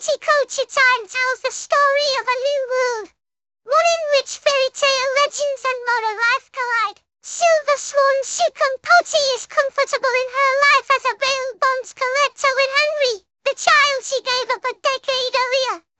Mighty Culture Time tells the story of a new world, one in which fairy tale legends and modern life collide. Silver Swan Sukum Potty is comfortable in her life as a bail bonds collector with Henry, the child she gave up a decade earlier.